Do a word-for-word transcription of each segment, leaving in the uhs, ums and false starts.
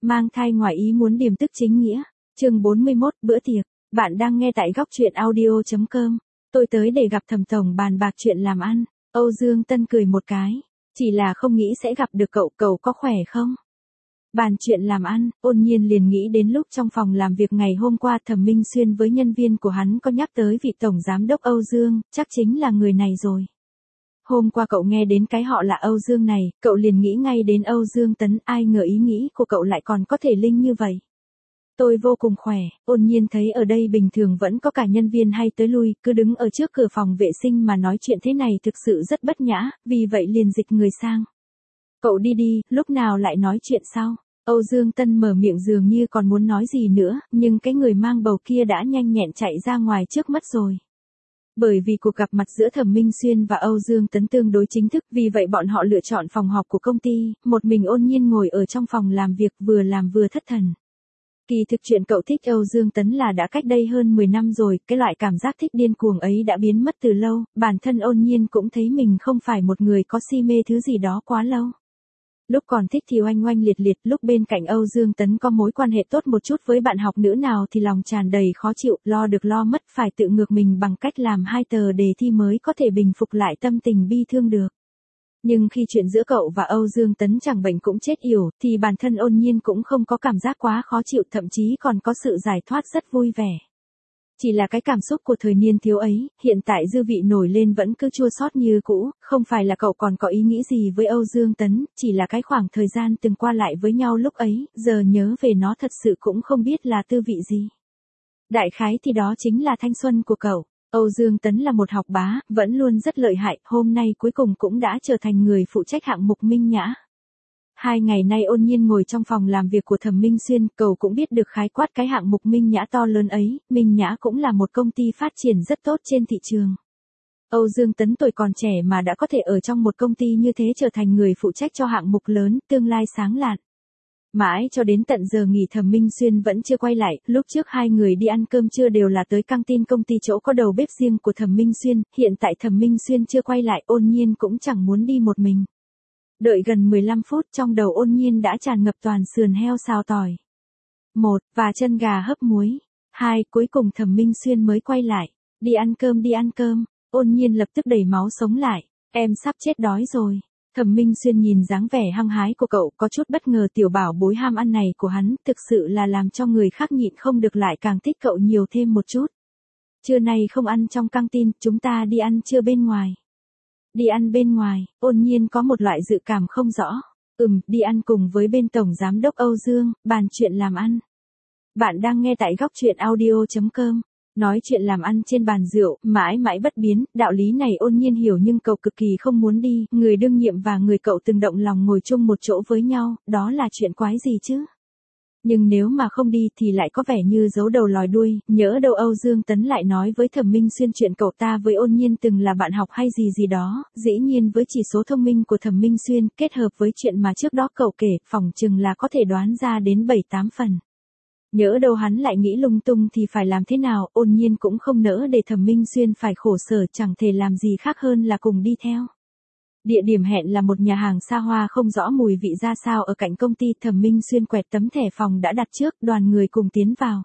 Mang thai ngoài ý muốn điềm tức chính nghĩa. Chương bốn mươi mốt, bữa tiệc. Bạn đang nghe tại góc truyện audio chấm com. Tôi tới để gặp Thẩm tổng bàn bạc chuyện làm ăn. Âu Dương Tân cười một cái. Chỉ là không nghĩ sẽ gặp được cậu, cậu có khỏe không? Bàn chuyện làm ăn, Ôn Nhiên liền nghĩ đến lúc trong phòng làm việc ngày hôm qua Thẩm Minh Xuyên với nhân viên của hắn có nhắc tới vị tổng giám đốc Âu Dương, chắc chính là người này rồi. Hôm qua cậu nghe đến cái họ là Âu Dương này, cậu liền nghĩ ngay đến Âu Dương Tấn, ai ngờ ý nghĩ của cậu lại còn có thể linh như vậy. Tôi vô cùng khỏe, Ôn Nhiên thấy ở đây bình thường vẫn có cả nhân viên hay tới lui, cứ đứng ở trước cửa phòng vệ sinh mà nói chuyện thế này thực sự rất bất nhã, vì vậy liền dịch người sang. Cậu đi đi, lúc nào lại nói chuyện sau. Âu Dương Tân mở miệng dường như còn muốn nói gì nữa, nhưng cái người mang bầu kia đã nhanh nhẹn chạy ra ngoài trước mắt rồi. Bởi vì cuộc gặp mặt giữa Thẩm Minh Xuyên và Âu Dương Tấn tương đối chính thức, vì vậy bọn họ lựa chọn phòng họp của công ty, một mình Ôn Nhiên ngồi ở trong phòng làm việc vừa làm vừa thất thần. Kỳ thực chuyện cậu thích Âu Dương Tấn là đã cách đây hơn mười năm rồi, cái loại cảm giác thích điên cuồng ấy đã biến mất từ lâu, bản thân Ôn Nhiên cũng thấy mình không phải một người có si mê thứ gì đó quá lâu. Lúc còn thích thì oanh oanh liệt liệt, lúc bên cạnh Âu Dương Tấn có mối quan hệ tốt một chút với bạn học nữ nào thì lòng tràn đầy khó chịu, lo được lo mất phải tự ngược mình bằng cách làm hai tờ đề thi mới có thể bình phục lại tâm tình bi thương được. Nhưng khi chuyện giữa cậu và Âu Dương Tấn chẳng bệnh cũng chết yểu, thì bản thân Ôn Nhiên cũng không có cảm giác quá khó chịu, thậm chí còn có sự giải thoát rất vui vẻ. Chỉ là cái cảm xúc của thời niên thiếu ấy, hiện tại dư vị nổi lên vẫn cứ chua xót như cũ, không phải là cậu còn có ý nghĩ gì với Âu Dương Tấn, chỉ là cái khoảng thời gian từng qua lại với nhau lúc ấy, giờ nhớ về nó thật sự cũng không biết là tư vị gì. Đại khái thì đó chính là thanh xuân của cậu. Âu Dương Tấn là một học bá, vẫn luôn rất lợi hại, hôm nay cuối cùng cũng đã trở thành người phụ trách hạng mục Minh Nhã. Hai ngày nay Ôn Nhiên ngồi trong phòng làm việc của Thẩm Minh Xuyên, cậu cũng biết được khái quát cái hạng mục Minh Nhã to lớn ấy, Minh Nhã cũng là một công ty phát triển rất tốt trên thị trường. Âu Dương Tấn tuổi còn trẻ mà đã có thể ở trong một công ty như thế trở thành người phụ trách cho hạng mục lớn, tương lai sáng lạn. Mãi cho đến tận giờ nghỉ Thẩm Minh Xuyên vẫn chưa quay lại, lúc trước hai người đi ăn cơm trưa đều là tới căng tin công ty chỗ có đầu bếp riêng của Thẩm Minh Xuyên, hiện tại Thẩm Minh Xuyên chưa quay lại, Ôn Nhiên cũng chẳng muốn đi một mình. Đợi gần mười lăm phút trong đầu Ôn Nhiên đã tràn ngập toàn sườn heo xào tỏi. Một, và chân gà hấp muối. Hai, cuối cùng Thẩm Minh Xuyên mới quay lại. Đi ăn cơm đi ăn cơm. Ôn Nhiên lập tức đẩy máu sống lại. Em sắp chết đói rồi. Thẩm Minh Xuyên nhìn dáng vẻ hăng hái của cậu có chút bất ngờ, tiểu bảo bối ham ăn này của hắn thực sự là làm cho người khác nhịn không được lại càng thích cậu nhiều thêm một chút. Trưa nay không ăn trong căng tin, chúng ta đi ăn trưa bên ngoài. Đi ăn bên ngoài, Ôn Nhiên có một loại dự cảm không rõ. Ừm, đi ăn cùng với bên tổng giám đốc Âu Dương, bàn chuyện làm ăn. Bạn đang nghe tại góc truyện audio chấm com. Nói chuyện làm ăn trên bàn rượu, mãi mãi bất biến, đạo lý này Ôn Nhiên hiểu nhưng cậu cực kỳ không muốn đi, người đương nhiệm và người cậu từng động lòng ngồi chung một chỗ với nhau, đó là chuyện quái gì chứ? Nhưng nếu mà không đi thì lại có vẻ như giấu đầu lòi đuôi, nhỡ đâu Âu Dương Tấn lại nói với Thẩm Minh Xuyên chuyện cậu ta với Ôn Nhiên từng là bạn học hay gì gì đó, dĩ nhiên với chỉ số thông minh của Thẩm Minh Xuyên kết hợp với chuyện mà trước đó cậu kể, phỏng chừng là có thể đoán ra đến bảy tám phần. Nhỡ đâu hắn lại nghĩ lung tung thì phải làm thế nào, Ôn Nhiên cũng không nỡ để Thẩm Minh Xuyên phải khổ sở, chẳng thể làm gì khác hơn là cùng đi theo. Địa điểm hẹn là một nhà hàng xa hoa không rõ mùi vị ra sao ở cạnh công ty. Thẩm Minh Xuyên quẹt tấm thẻ phòng đã đặt trước, đoàn người cùng tiến vào.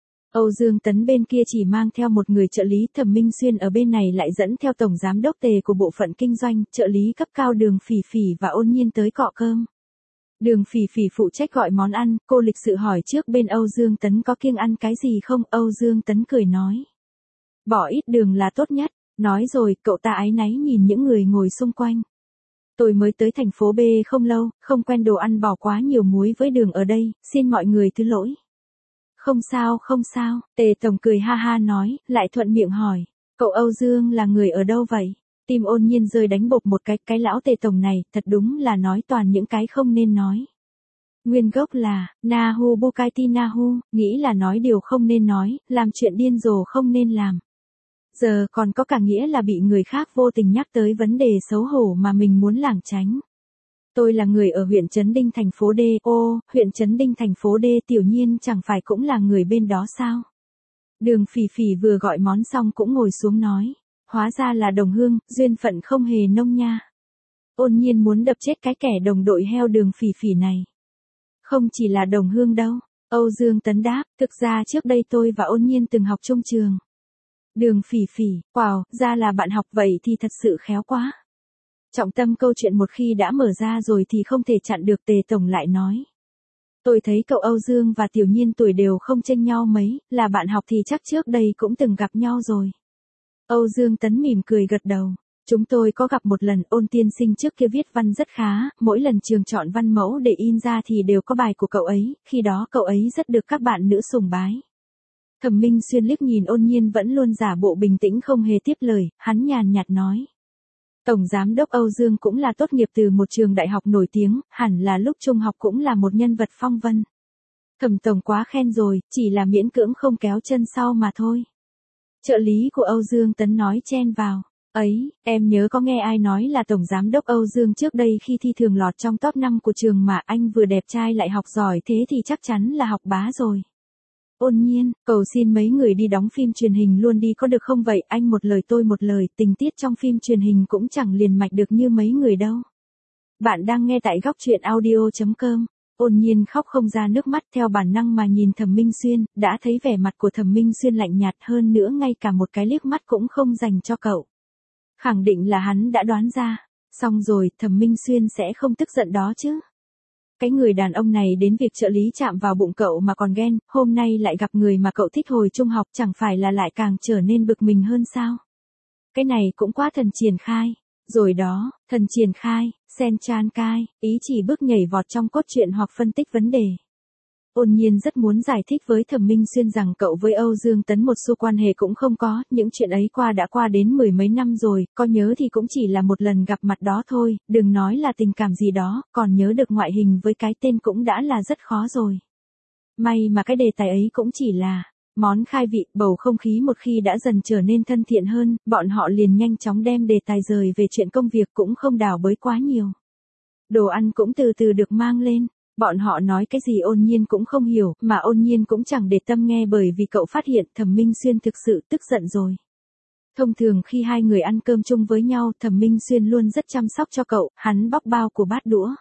Âu Dương Tấn bên kia chỉ mang theo một người trợ lý, Thẩm Minh Xuyên ở bên này lại dẫn theo tổng giám đốc Tề của bộ phận kinh doanh, trợ lý cấp cao Đường Phỉ Phỉ và Ôn Nhiên tới cọ cơm. Đường Phỉ Phỉ phụ trách gọi món ăn, cô lịch sự hỏi trước bên Âu Dương Tấn có kiêng ăn cái gì không, Âu Dương Tấn cười nói. Bỏ ít đường là tốt nhất, nói rồi cậu ta áy náy nhìn những người ngồi xung quanh. Tôi mới tới thành phố B không lâu, không quen đồ ăn bỏ quá nhiều muối với đường ở đây, xin mọi người thứ lỗi. Không sao không sao, Tề Tổng cười ha ha nói, lại thuận miệng hỏi, cậu Âu Dương là người ở đâu vậy? Tim Ôn Nhiên rơi đánh bộp một cái, cái lão Tề Tổng này, thật đúng là nói toàn những cái không nên nói. Nguyên gốc là, Nahu Bukaiti Nahu, nghĩ là nói điều không nên nói, làm chuyện điên rồ không nên làm. Giờ còn có cả nghĩa là bị người khác vô tình nhắc tới vấn đề xấu hổ mà mình muốn lảng tránh. Tôi là người ở huyện Trấn Đinh thành phố D, ô, huyện Trấn Đinh thành phố D, Tiểu Nhiên chẳng phải cũng là người bên đó sao? Đường Phỉ Phỉ vừa gọi món xong cũng ngồi xuống nói, hóa ra là đồng hương, duyên phận không hề nông nha. Ôn Nhiên muốn đập chết cái kẻ đồng đội heo Đường Phỉ Phỉ này. Không chỉ là đồng hương đâu. Âu Dương Tấn đáp, thực ra trước đây tôi và Ôn Nhiên từng học chung trường. Đường Phỉ Phỉ, wow, ra là bạn học vậy thì thật sự khéo quá. Trọng tâm câu chuyện một khi đã mở ra rồi thì không thể chặn được, Tề Tổng lại nói. Tôi thấy cậu Âu Dương và Tiểu Nhiên tuổi đều không chênh nhau mấy, là bạn học thì chắc trước đây cũng từng gặp nhau rồi. Âu Dương Tấn mỉm cười gật đầu. Chúng tôi có gặp một lần, Ôn tiên sinh trước kia viết văn rất khá, mỗi lần trường chọn văn mẫu để in ra thì đều có bài của cậu ấy, khi đó cậu ấy rất được các bạn nữ sùng bái. Thẩm Minh Xuyên liếc nhìn Ôn Nhiên vẫn luôn giả bộ bình tĩnh không hề tiếp lời, hắn nhàn nhạt nói. Tổng giám đốc Âu Dương cũng là tốt nghiệp từ một trường đại học nổi tiếng, hẳn là lúc trung học cũng là một nhân vật phong vân. Thẩm Tổng quá khen rồi, chỉ là miễn cưỡng không kéo chân sau mà thôi. Trợ lý của Âu Dương Tấn nói chen vào. Ấy, em nhớ có nghe ai nói là Tổng Giám đốc Âu Dương trước đây khi thi thường lọt trong top năm của trường mà anh vừa đẹp trai lại học giỏi thế thì chắc chắn là học bá rồi. Ôn Nhiên, cầu xin mấy người đi đóng phim truyền hình luôn đi có được không vậy, anh một lời tôi một lời, tình tiết trong phim truyền hình cũng chẳng liền mạch được như mấy người đâu. Bạn đang nghe tại góc truyện audio chấm com. Ôn Nhiên khóc không ra nước mắt, theo bản năng mà nhìn Thẩm Minh Xuyên, đã thấy vẻ mặt của Thẩm Minh Xuyên lạnh nhạt hơn nữa ngay cả một cái liếc mắt cũng không dành cho cậu. Khẳng định là hắn đã đoán ra. Xong rồi, Thẩm Minh Xuyên sẽ không tức giận đó chứ. Cái người đàn ông này đến việc trợ lý chạm vào bụng cậu mà còn ghen, hôm nay lại gặp người mà cậu thích hồi trung học, chẳng phải là lại càng trở nên bực mình hơn sao? Cái này cũng quá thần triển khai. Rồi đó, thần triển khai, sen chan cai, ý chỉ bước nhảy vọt trong cốt truyện hoặc phân tích vấn đề. Ôn Nhiên rất muốn giải thích với Thẩm Minh Xuyên rằng cậu với Âu Dương Tấn một xu quan hệ cũng không có, những chuyện ấy qua đã qua đến mười mấy năm rồi, có nhớ thì cũng chỉ là một lần gặp mặt đó thôi, đừng nói là tình cảm gì đó, còn nhớ được ngoại hình với cái tên cũng đã là rất khó rồi. May mà cái đề tài ấy cũng chỉ là món khai vị, bầu không khí một khi đã dần trở nên thân thiện hơn, bọn họ liền nhanh chóng đem đề tài rời về chuyện công việc cũng không đào bới quá nhiều. Đồ ăn cũng từ từ được mang lên. Bọn họ nói cái gì Ôn Nhiên cũng không hiểu, mà Ôn Nhiên cũng chẳng để tâm nghe bởi vì cậu phát hiện Thẩm Minh Xuyên thực sự tức giận rồi. Thông thường khi hai người ăn cơm chung với nhau, Thẩm Minh Xuyên luôn rất chăm sóc cho cậu, hắn bóc bao của bát đũa.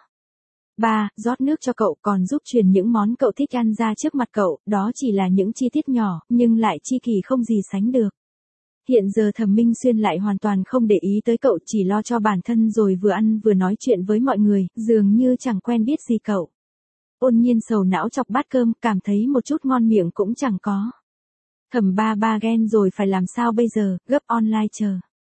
Ba, rót nước cho cậu còn giúp truyền những món cậu thích ăn ra trước mặt cậu, đó chỉ là những chi tiết nhỏ, nhưng lại chi kỷ không gì sánh được. Hiện giờ Thẩm Minh Xuyên lại hoàn toàn không để ý tới cậu, chỉ lo cho bản thân rồi vừa ăn vừa nói chuyện với mọi người, dường như chẳng quen biết gì cậu. Ôn Nhiên sầu não chọc bát cơm, cảm thấy một chút ngon miệng cũng chẳng có. Thẩm ba ba ghen rồi phải làm sao bây giờ, gấp online chờ.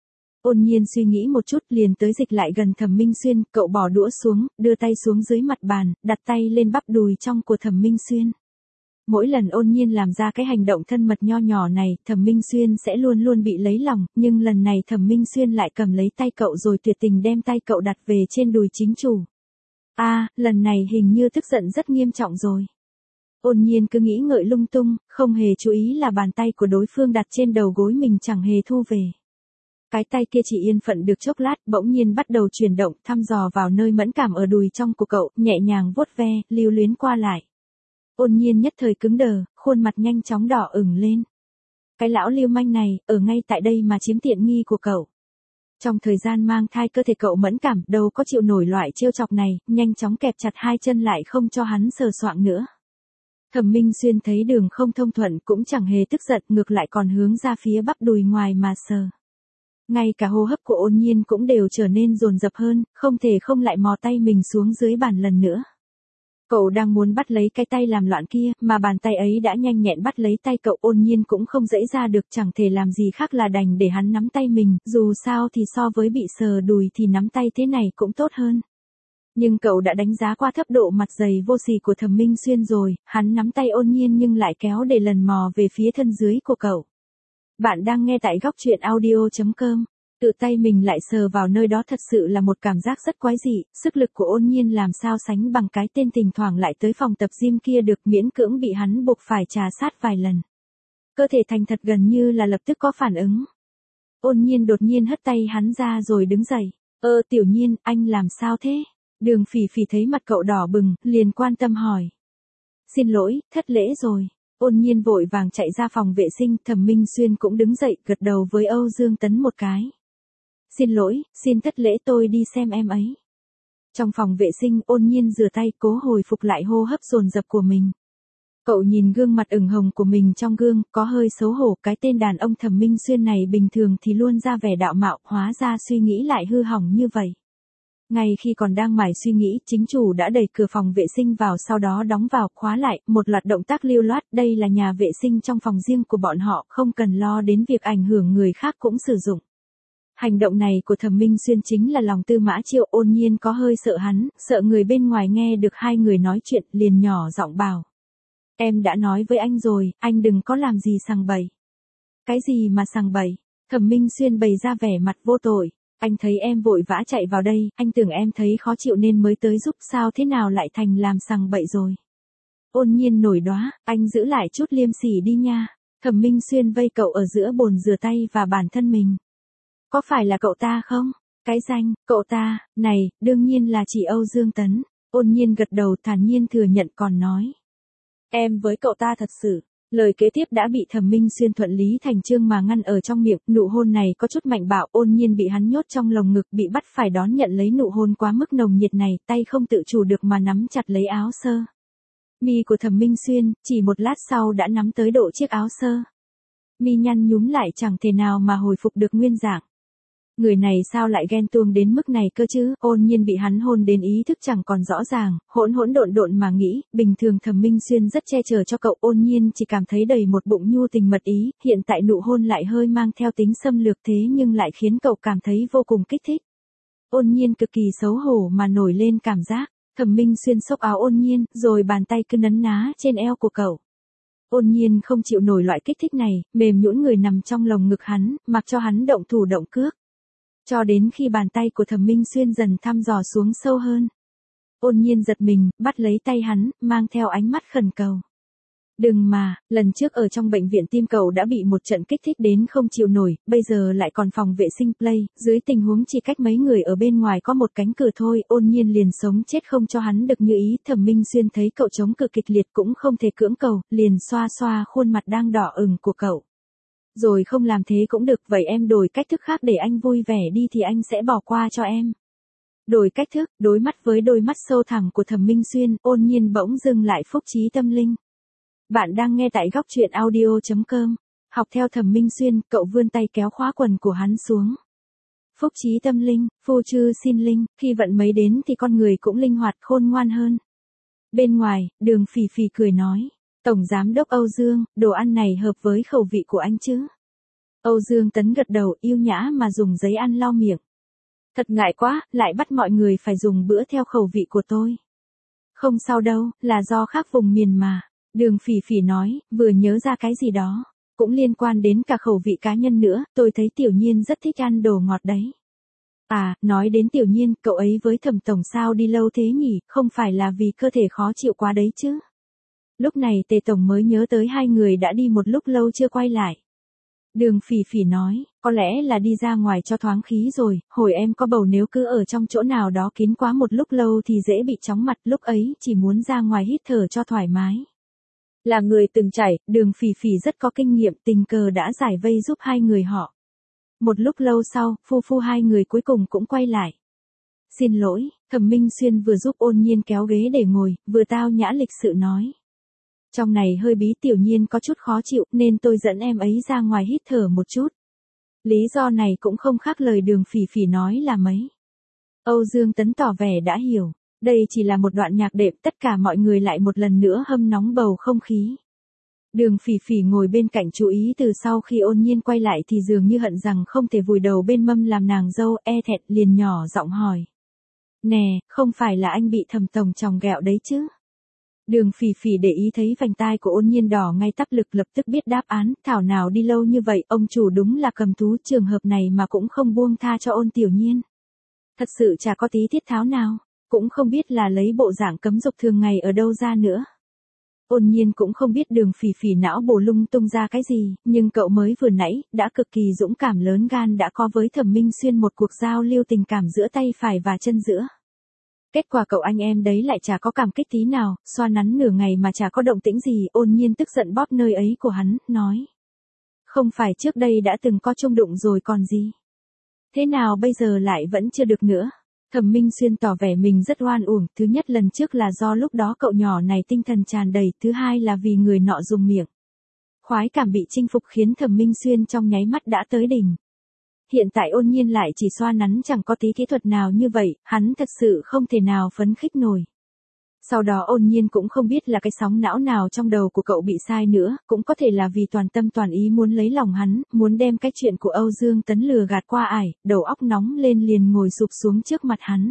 Ôn Nhiên suy nghĩ một chút liền tới dịch lại gần Thẩm Minh Xuyên, cậu bỏ đũa xuống, đưa tay xuống dưới mặt bàn, đặt tay lên bắp đùi trong của Thẩm Minh Xuyên. Mỗi lần Ôn Nhiên làm ra cái hành động thân mật nho nhỏ này, Thẩm Minh Xuyên sẽ luôn luôn bị lấy lòng, nhưng lần này Thẩm Minh Xuyên lại cầm lấy tay cậu rồi tuyệt tình đem tay cậu đặt về trên đùi chính chủ. A, à, lần này hình như tức giận rất nghiêm trọng rồi. Ôn Nhiên cứ nghĩ ngợi lung tung, không hề chú ý là bàn tay của đối phương đặt trên đầu gối mình chẳng hề thu về. Cái tay kia chỉ yên phận được chốc lát, bỗng nhiên bắt đầu chuyển động, thăm dò vào nơi mẫn cảm ở đùi trong của cậu, nhẹ nhàng vuốt ve, lưu luyến qua lại. Ôn Nhiên nhất thời cứng đờ, khuôn mặt nhanh chóng đỏ ửng lên. Cái lão lưu manh này, ở ngay tại đây mà chiếm tiện nghi của cậu. Trong thời gian mang thai cơ thể cậu mẫn cảm, đâu có chịu nổi loại trêu chọc này, nhanh chóng kẹp chặt hai chân lại không cho hắn sờ soạng nữa. Thẩm Minh Xuyên thấy đường không thông thuận cũng chẳng hề tức giận, ngược lại còn hướng ra phía bắp đùi ngoài mà sờ. Ngay cả hô hấp của Ôn Nhiên cũng đều trở nên dồn dập hơn, không thể không lại mò tay mình xuống dưới bàn lần nữa. Cậu đang muốn bắt lấy cái tay làm loạn kia, mà bàn tay ấy đã nhanh nhẹn bắt lấy tay cậu. Ôn Nhiên cũng không dãy ra được, chẳng thể làm gì khác là đành để hắn nắm tay mình, dù sao thì so với bị sờ đùi thì nắm tay thế này cũng tốt hơn. Nhưng cậu đã đánh giá qua thấp độ mặt dày vô sỉ của Thẩm Minh Xuyên rồi, hắn nắm tay Ôn Nhiên nhưng lại kéo để lần mò về phía thân dưới của cậu. Bạn đang nghe tại góc truyện audio chấm com. Tự tay mình lại sờ vào nơi đó thật sự là một cảm giác rất quái dị, sức lực của Ôn Nhiên làm sao sánh bằng cái tên thỉnh thoảng lại tới phòng tập gym kia được, miễn cưỡng bị hắn buộc phải trà sát vài lần. Cơ thể thành thật gần như là lập tức có phản ứng. Ôn Nhiên đột nhiên hất tay hắn ra rồi đứng dậy. Ơ Tiểu Nhiên, anh làm sao thế? Đường Phỉ Phỉ thấy mặt cậu đỏ bừng, liền quan tâm hỏi. Xin lỗi, thất lễ rồi. Ôn Nhiên vội vàng chạy ra phòng vệ sinh, Thẩm Minh Xuyên cũng đứng dậy, gật đầu với Âu Dương Tấn một cái. Xin lỗi, xin thất lễ tôi đi xem em ấy. Trong phòng vệ sinh, Ôn Nhiên rửa tay, cố hồi phục lại hô hấp dồn dập của mình. Cậu nhìn gương mặt ửng hồng của mình trong gương, có hơi xấu hổ, cái tên đàn ông Thẩm Minh Xuyên này bình thường thì luôn ra vẻ đạo mạo, hóa ra suy nghĩ lại hư hỏng như vậy. Ngay khi còn đang mải suy nghĩ, chính chủ đã đẩy cửa phòng vệ sinh vào, sau đó đóng vào, khóa lại, một loạt động tác lưu loát, đây là nhà vệ sinh trong phòng riêng của bọn họ, không cần lo đến việc ảnh hưởng người khác cũng sử dụng. Hành động này của Thẩm Minh Xuyên chính là lòng tư mã Triệu. Ôn Nhiên có hơi sợ hắn, sợ người bên ngoài nghe được hai người nói chuyện, liền nhỏ giọng bảo. Em đã nói với anh rồi, anh đừng có làm gì sằng bậy. Cái gì mà sằng bậy? Thẩm Minh Xuyên bày ra vẻ mặt vô tội. Anh thấy em vội vã chạy vào đây, anh tưởng em thấy khó chịu nên mới tới giúp, sao thế nào lại thành làm sằng bậy rồi. Ôn Nhiên nổi đoá, anh giữ lại chút liêm sỉ đi nha. Thẩm Minh Xuyên vây cậu ở giữa bồn rửa tay và bản thân mình. Có phải là cậu ta không? Cái danh, cậu ta, này, đương nhiên là chỉ Âu Dương Tấn. Ôn Nhiên gật đầu thản nhiên thừa nhận còn nói. Em với cậu ta thật sự. Lời kế tiếp đã bị Thẩm Minh Xuyên thuận lý thành chương mà ngăn ở trong miệng, nụ hôn này có chút mạnh bạo. Ôn Nhiên bị hắn nhốt trong lồng ngực, bị bắt phải đón nhận lấy nụ hôn quá mức nồng nhiệt này, tay không tự chủ được mà nắm chặt lấy áo sơ mi của Thẩm Minh Xuyên, chỉ một lát sau đã nắm tới độ chiếc áo sơ mi nhăn nhúm lại, chẳng thể nào mà hồi phục được nguyên dạng. Người này sao lại ghen tuông đến mức này cơ chứ? Ôn Nhiên bị hắn hôn đến ý thức chẳng còn rõ ràng, hỗn hỗn độn độn mà nghĩ, bình thường Thẩm Minh Xuyên rất che chở cho cậu, Ôn Nhiên chỉ cảm thấy đầy một bụng nhu tình mật ý, hiện tại nụ hôn lại hơi mang theo tính xâm lược thế nhưng lại khiến cậu cảm thấy vô cùng kích thích. Ôn Nhiên cực kỳ xấu hổ mà nổi lên cảm giác. Thẩm Minh Xuyên xốc áo Ôn Nhiên, rồi bàn tay cứ nấn ná trên eo của cậu. Ôn Nhiên không chịu nổi loại kích thích này, mềm nhũn người nằm trong lồng ngực hắn, mặc cho hắn động thủ động cước. Cho đến khi bàn tay của Thẩm Minh Xuyên dần thăm dò xuống sâu hơn. Ôn Nhiên giật mình, bắt lấy tay hắn, mang theo ánh mắt khẩn cầu. Đừng mà, lần trước ở trong bệnh viện tim cậu đã bị một trận kích thích đến không chịu nổi, bây giờ lại còn phòng vệ sinh play, dưới tình huống chỉ cách mấy người ở bên ngoài có một cánh cửa thôi, Ôn Nhiên liền sống chết không cho hắn được như ý. Thẩm Minh Xuyên thấy cậu chống cự kịch liệt cũng không thể cưỡng cầu, liền xoa xoa khuôn mặt đang đỏ ửng của cậu. Rồi không làm thế cũng được, vậy em đổi cách thức khác để anh vui vẻ đi thì anh sẽ bỏ qua cho em. Đổi cách thức, đối mắt với đôi mắt sâu thẳm của Thẩm Minh Xuyên, Ôn Nhiên bỗng dưng lại phúc trí tâm linh. Bạn đang nghe tại góc truyện audio chấm com. Học theo Thẩm Minh Xuyên, cậu vươn tay kéo khóa quần của hắn xuống. Phúc trí tâm linh, phu chư xin linh, khi vận mấy đến thì con người cũng linh hoạt khôn ngoan hơn. Bên ngoài, Đường Phỉ Phỉ cười nói. Tổng Giám đốc Âu Dương, đồ ăn này hợp với khẩu vị của anh chứ? Âu Dương Tấn gật đầu, yêu nhã mà dùng giấy ăn lau miệng. Thật ngại quá, lại bắt mọi người phải dùng bữa theo khẩu vị của tôi. Không sao đâu, là do khác vùng miền mà. Đường Phỉ Phỉ nói, vừa nhớ ra cái gì đó. Cũng liên quan đến cả khẩu vị cá nhân nữa, tôi thấy Tiểu Nhiên rất thích ăn đồ ngọt đấy. À, nói đến Tiểu Nhiên, cậu ấy với Thẩm tổng sao đi lâu thế nhỉ, không phải là vì cơ thể khó chịu quá đấy chứ? Lúc này Tề Tổng mới nhớ tới hai người đã đi một lúc lâu chưa quay lại. Đường Phỉ Phỉ nói, có lẽ là đi ra ngoài cho thoáng khí rồi, hồi em có bầu nếu cứ ở trong chỗ nào đó kín quá một lúc lâu thì dễ bị chóng mặt, lúc ấy chỉ muốn ra ngoài hít thở cho thoải mái. Là người từng trải, Đường Phỉ Phỉ rất có kinh nghiệm, tình cờ đã giải vây giúp hai người họ. Một lúc lâu sau, phu phu hai người cuối cùng cũng quay lại. Xin lỗi, Thẩm Minh Xuyên vừa giúp Ôn Nhiên kéo ghế để ngồi, vừa tao nhã lịch sự nói. Trong này hơi bí, Tiểu Nhiên có chút khó chịu nên tôi dẫn em ấy ra ngoài hít thở một chút. Lý do này cũng không khác lời Đường Phỉ Phỉ nói là mấy. Âu Dương Tấn tỏ vẻ đã hiểu, đây chỉ là một đoạn nhạc đệm, tất cả mọi người lại một lần nữa hâm nóng bầu không khí. Đường Phỉ Phỉ ngồi bên cạnh chú ý từ sau khi Ôn Nhiên quay lại thì dường như hận rằng không thể vùi đầu bên mâm làm nàng dâu, e thẹn liền nhỏ giọng hỏi. Nè, không phải là anh bị Thẩm tổng chòng ghẹo đấy chứ? Đường Phỉ Phỉ để ý thấy vành tai của Ôn Nhiên đỏ ngay tắp lực, lập tức biết đáp án, thảo nào đi lâu như vậy, ông chủ đúng là cầm thú, trường hợp này mà cũng không buông tha cho Ôn Tiểu Nhiên. Thật sự chả có tí thiết tháo nào, cũng không biết là lấy bộ dạng cấm dục thường ngày ở đâu ra nữa. Ôn Nhiên cũng không biết Đường Phỉ Phỉ não bổ lung tung ra cái gì, nhưng cậu mới vừa nãy, đã cực kỳ dũng cảm lớn gan đã có với Thẩm Minh Xuyên một cuộc giao lưu tình cảm giữa tay phải và chân giữa. Kết quả cậu anh em đấy lại chả có cảm kích tí nào, xoa nắn nửa ngày mà chả có động tĩnh gì, Ôn Nhiên tức giận bóp nơi ấy của hắn, nói. Không phải trước đây đã từng có chung đụng rồi còn gì? Thế nào bây giờ lại vẫn chưa được nữa? Thẩm Minh Xuyên tỏ vẻ mình rất oan uổng, thứ nhất lần trước là do lúc đó cậu nhỏ này tinh thần tràn đầy, thứ hai là vì người nọ dùng miệng. Khoái cảm bị chinh phục khiến Thẩm Minh Xuyên trong nháy mắt đã tới đỉnh. Hiện tại Ôn Nhiên lại chỉ xoa nắn chẳng có tí kỹ thuật nào như vậy, hắn thật sự không thể nào phấn khích nổi. Sau đó Ôn Nhiên cũng không biết là cái sóng não nào trong đầu của cậu bị sai nữa, cũng có thể là vì toàn tâm toàn ý muốn lấy lòng hắn, muốn đem cái chuyện của Âu Dương Tấn lừa gạt qua ải, đầu óc nóng lên liền ngồi sụp xuống trước mặt hắn.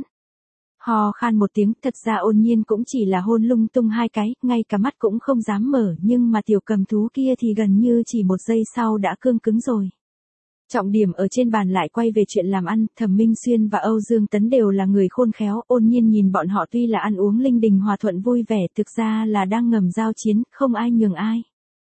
Hò khan một tiếng, thật ra Ôn Nhiên cũng chỉ là hôn lung tung hai cái, ngay cả mắt cũng không dám mở, nhưng mà tiểu cầm thú kia thì gần như chỉ một giây sau đã cương cứng rồi. Trọng điểm ở trên bàn lại quay về chuyện làm ăn, Thẩm Minh Xuyên và Âu Dương Tấn đều là người khôn khéo, Ôn Nhiên nhìn bọn họ tuy là ăn uống linh đình hòa thuận vui vẻ, thực ra là đang ngầm giao chiến, không ai nhường ai.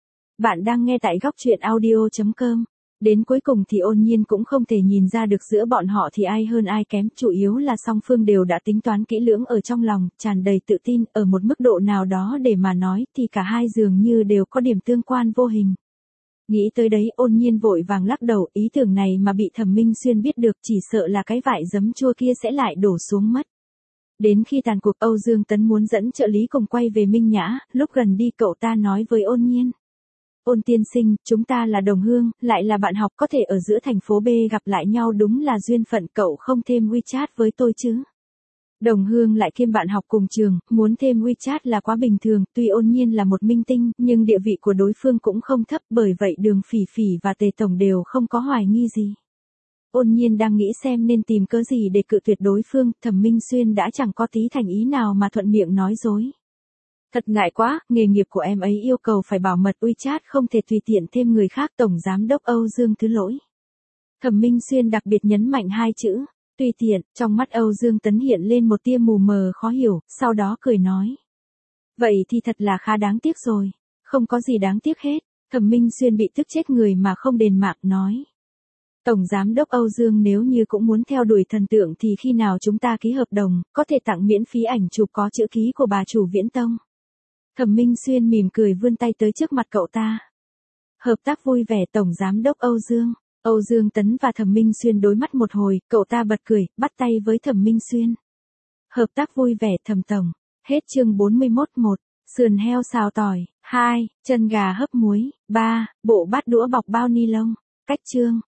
Bạn đang nghe tại góc truyện audio chấm com. Đến cuối cùng thì Ôn Nhiên cũng không thể nhìn ra được giữa bọn họ thì ai hơn ai kém, chủ yếu là song phương đều đã tính toán kỹ lưỡng ở trong lòng, tràn đầy tự tin, ở một mức độ nào đó để mà nói thì cả hai dường như đều có điểm tương quan vô hình. Nghĩ tới đấy Ôn Nhiên vội vàng lắc đầu, ý tưởng này mà bị Thẩm Minh Xuyên biết được chỉ sợ là cái vại giấm chua kia sẽ lại đổ xuống mất. Đến khi tàn cuộc Âu Dương Tấn muốn dẫn trợ lý cùng quay về Minh Nhã, lúc gần đi cậu ta nói với Ôn Nhiên. Ôn tiên sinh, chúng ta là đồng hương, lại là bạn học có thể ở giữa thành phố B gặp lại nhau đúng là duyên phận, cậu không thêm WeChat với tôi chứ. Đồng hương lại kiêm bạn học cùng trường, muốn thêm WeChat là quá bình thường, tuy Ôn Nhiên là một minh tinh, nhưng địa vị của đối phương cũng không thấp, bởi vậy Đường Phỉ Phỉ và Tề Tổng đều không có hoài nghi gì. Ôn Nhiên đang nghĩ xem nên tìm cớ gì để cự tuyệt đối phương, Thẩm Minh Xuyên đã chẳng có tí thành ý nào mà thuận miệng nói dối. Thật ngại quá, nghề nghiệp của em ấy yêu cầu phải bảo mật WeChat không thể tùy tiện thêm người khác. Tổng Giám đốc Âu Dương thứ lỗi. Thẩm Minh Xuyên đặc biệt nhấn mạnh hai chữ, tùy tiện, trong mắt Âu Dương Tấn hiện lên một tia mù mờ khó hiểu, sau đó cười nói. Vậy thì thật là khá đáng tiếc rồi, không có gì đáng tiếc hết, Thẩm Minh Xuyên bị tức chết người mà không đền mạng nói. Tổng Giám đốc Âu Dương nếu như cũng muốn theo đuổi thần tượng thì khi nào chúng ta ký hợp đồng, có thể tặng miễn phí ảnh chụp có chữ ký của bà chủ Viễn Tông. Thẩm Minh Xuyên mỉm cười vươn tay tới trước mặt cậu ta. Hợp tác vui vẻ Tổng Giám đốc Âu Dương. Âu Dương Tấn và Thẩm Minh Xuyên đối mắt một hồi, cậu ta bật cười, bắt tay với Thẩm Minh Xuyên. Hợp tác vui vẻ Thẩm Tổng. Hết chương bốn mươi mốt một. Sườn heo xào tỏi. hai. Chân gà hấp muối. ba. Bộ bát đũa bọc bao ni lông. Cách chương.